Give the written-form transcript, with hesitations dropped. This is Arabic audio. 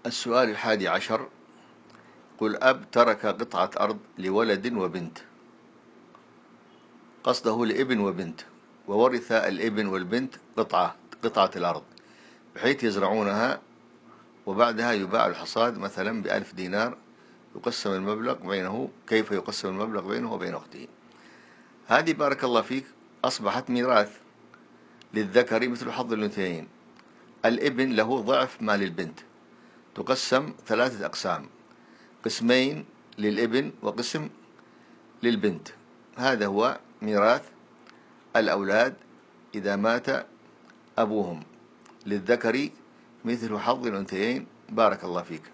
السؤال 11. قل أب ترك قطعة أرض لولد وبنت، قصده لابن وبنت، وورث الابن والبنت قطعة الأرض بحيث يزرعونها، وبعدها يباع الحصاد مثلا ب1000 دينار، يقسم المبلغ بينه. كيف يقسم المبلغ بينه وبين أخته؟ هذه بارك الله فيك أصبحت ميراث للذكر مثل حظ الأنثيين. الابن له ضعف ما للبنت، تقسم 3 أقسام: قسمين للابن وقسم للبنت. هذا هو ميراث الأولاد إذا مات أبوهم، للذكر مثل حظ الأنثيين. بارك الله فيك.